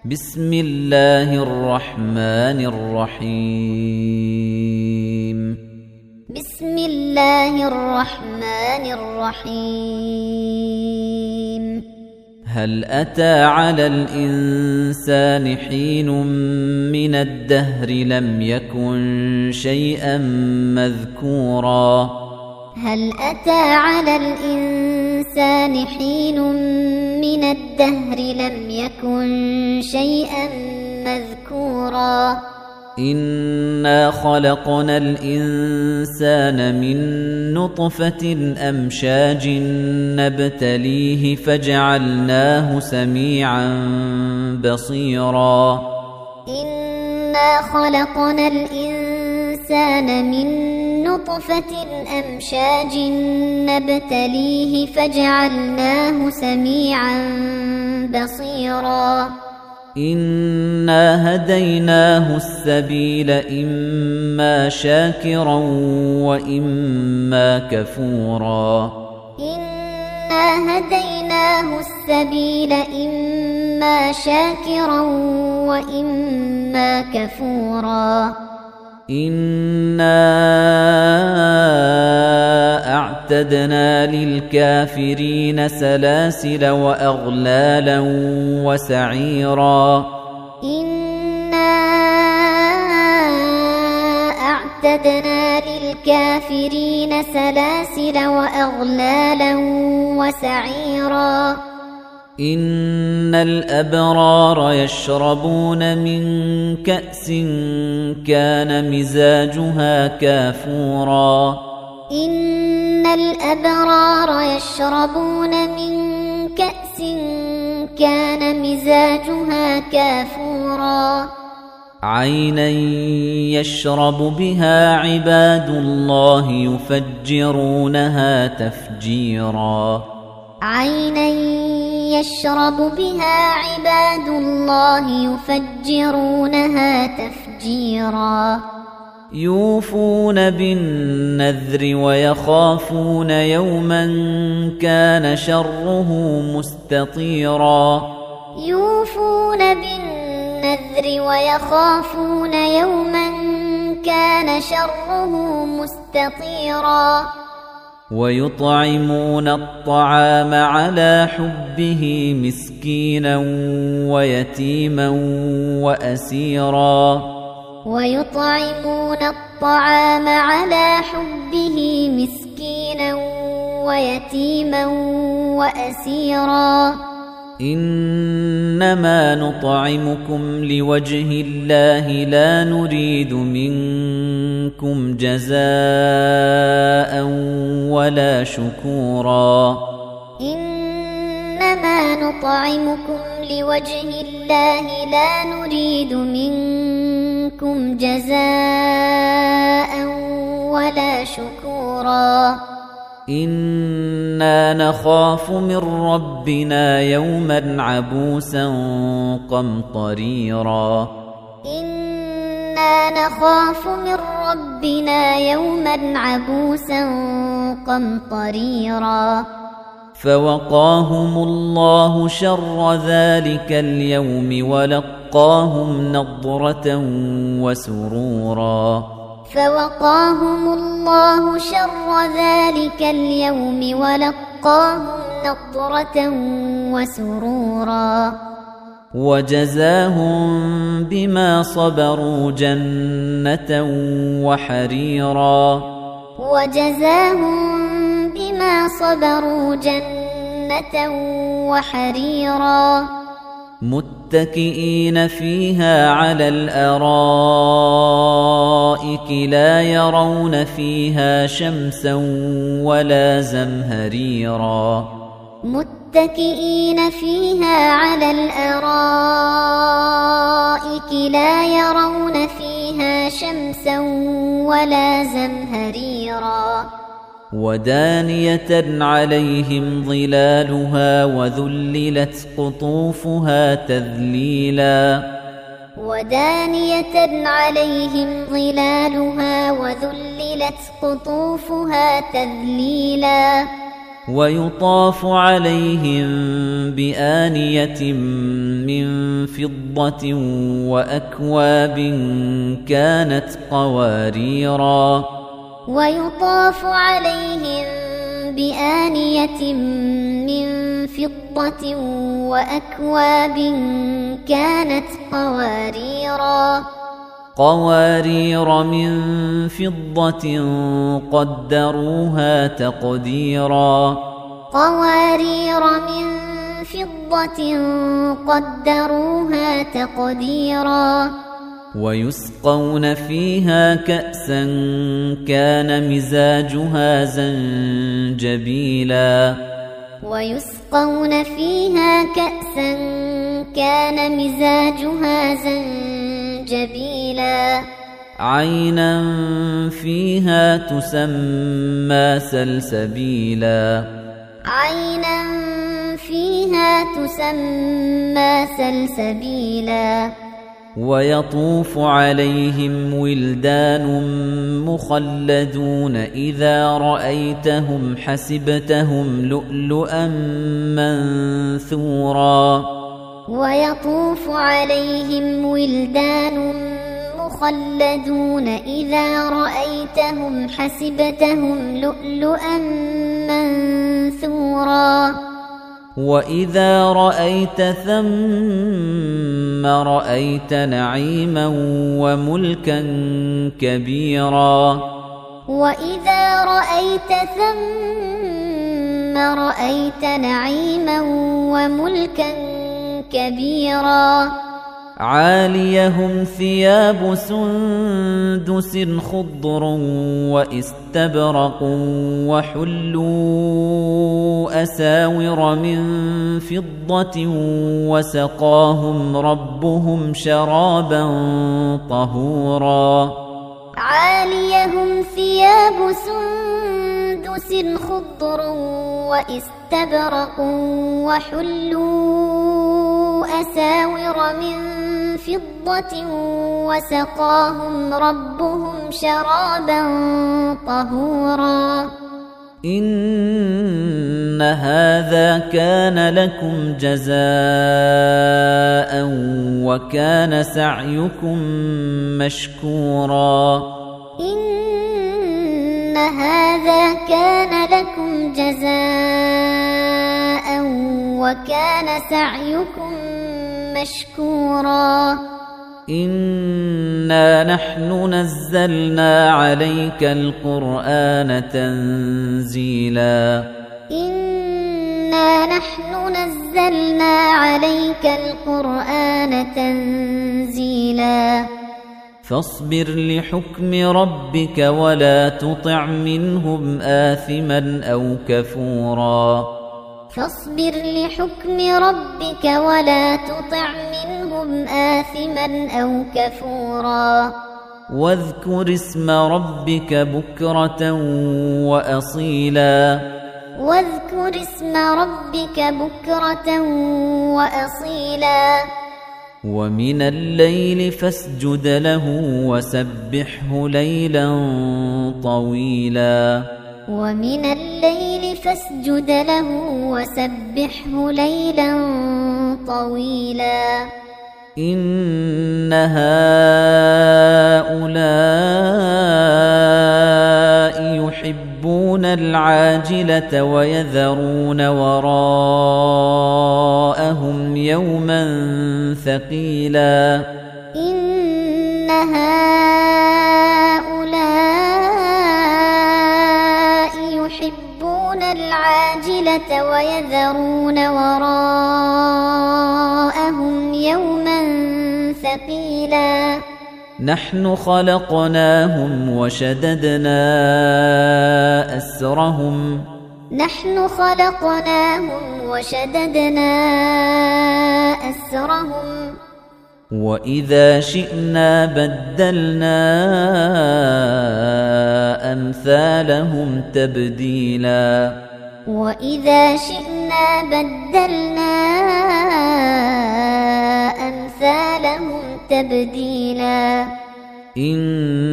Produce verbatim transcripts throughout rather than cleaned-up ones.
بسم الله الرحمن الرحيم بسم الله الرحمن الرحيم هل أتى على الإنسان حين من الدهر لم يكن شيئا مذكورا هل أتى على الإنسان حين من الدهر لم يكن شيئا مذكورا إنا خلقنا الإنسان من نطفة أمشاج نبتليه فجعلناه سميعا بصيرا إنا خلقنا الإنسان من نطفة أمشاج نبتليه فجعلناه سميعا بصيرا إنا هديناه السبيل إما شاكرا وإما كفورا إنا هديناه السبيل إما شاكرا وإما كفورا إنا أعتدنا للكافرين سلاسل وأغلالا وسعيرا إنا أعتدنا للكافرين سلاسل وأغلالا وسعيرا إن الأبرار يشربون من كأس كان مزاجها كافورا إن الأبرار يشربون من كأس كان مزاجها كافورا عينا يشرب بها عباد الله يفجرونها تفجيرا عينا يشرب بها عباد الله يفجرونها تفجيرا يوفون بالنذر ويخافون يوما كان شره مستطيرا يوفون بالنذر ويخافون يوما كان شره مستطيرا ويطعمون الطعام على حبه مسكينا ويتيما وأسيرا ويطعمون الطعام على حبه مسكينا ويتيما وأسيرا إنما نطعمكم لوجه الله لا نريد منكم جزاء ولا شكورا إنما نطعمكم لوجه الله لا نريد منكم جزاء ولا شكورا إنا نخاف من ربنا يوما عبوسا قمطريرا إنا نخاف من ربنا يوما عبوسا قمطريرا فوقاهم الله شر ذلك اليوم ولقاهم نضرة وسرورا فوقاهم الله شر ذلك اليوم ولقاهم نضرة وسرورا وجزاهم بما صبروا جنة وحريرا وجزاهم بما صبروا جنة وحريرا متكئين فيها على الأرائك لا يرون فيها شمسا ولا زمهريرا متكئين فيها على الأرائك لا يرون فيها شمسا ولا زمهريرا ودانية عليهم ظلالها وذللت قطوفها تذليلا ودانية عليهم ظلالها وذللت قطوفها تذليلا ويطاف عليهم بآنية من فضة وأكواب كانت قواريرا ويطاف عليهم بآنية من فضة وأكواب كانت قواريرا قوارير من فضة قدروها تقديرا قوارير من فضة قدروها تقديرا ويسقون فيها كأسا كان مزاجها زنجبيلا ويسقون فيها كأسا كان مزاجها زنجبيلا عينا فيها تسمى سلسبيلا عينا فيها تسمى سلسبيلا ويطوف عليهم ولدان مخلدون إذا رأيتهم حسبتهم لؤلؤا منثورا ويطوف عليهم ولدان مخلدون إذا رأيتهم حسبتهم لؤلؤا منثورا وإذا رأيت ثم رأيت نعيما وملكا كبيرا وإذا رأيت ثم رأيت نعيما وملكا كبيرا عاليهم ثياب سندس خضر واستبرق وحلوا أساور من فضة وسقاهم ربهم شرابا طهورا عاليهم ثياب سندس خضر واستبرق وحلوا أساور من فضة وسقاهم ربهم شرابا طهورا إن هذا كان لكم جزاء وكان سعيكم مشكورا إن هذا كان لكم جزاء وكان سعيكم مشكورا إنا نحن نزلنا عليك القرآن تنزيلا إنا نحن نزلنا عليك القرآن تنزيلا فاصبر لحكم ربك ولا تطع منهم آثما أو كفورا فاصبر لحكم ربك ولا تطع منهم آثما أو كفورا واذكر اسم ربك بكرة وأصيلا واذكر اسم ربك بكرة وأصيلا ومن الليل فاسجد له وسبحه ليلا طويلا ومن الليل فاسجد له وسبحه ليلا طويلا إن هؤلاء يحبون العاجلة ويذرون وراءهم يوما ثقيلا إن هؤلاء يحبون العاجلة ويذرون وراءهم يوما ثقيلا نحن خلقناهم وشددنا أسرهم نحن خلقناهم وشددنا أسرهم وإذا شئنا بدلنا أمثالهم تبديلا وإذا شئنا بدلنا أمثالهم تبديلا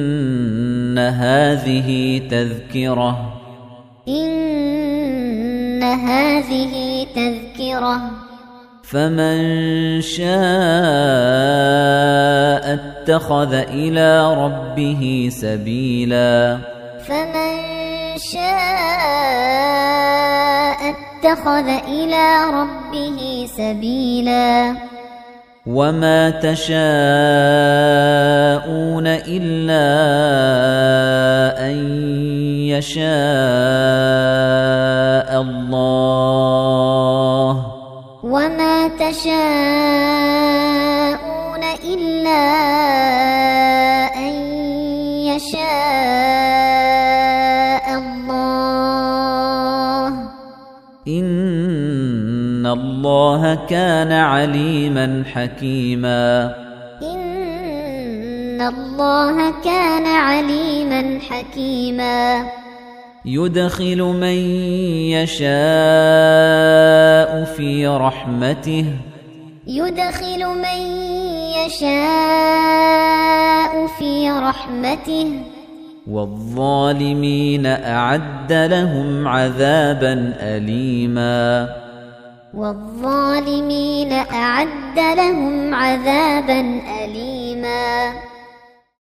إن هذه تذكرة إن هذه تذكرة فمن شاء اتخذ إلى ربه سبيلا فمن شاء اتخذ إلى ربه سبيلا وما تشاءون إلا أن يشاء الله وما تشاءون إلا أن يشاء الله إن الله كان عليما حكيما إن الله كان عليما حكيما يدخل من يشاء في رحمته يدخل من يشاء في رحمته والظالمين أعد لهم عذابا أليما والظالمين أعد لهم عذابا أليما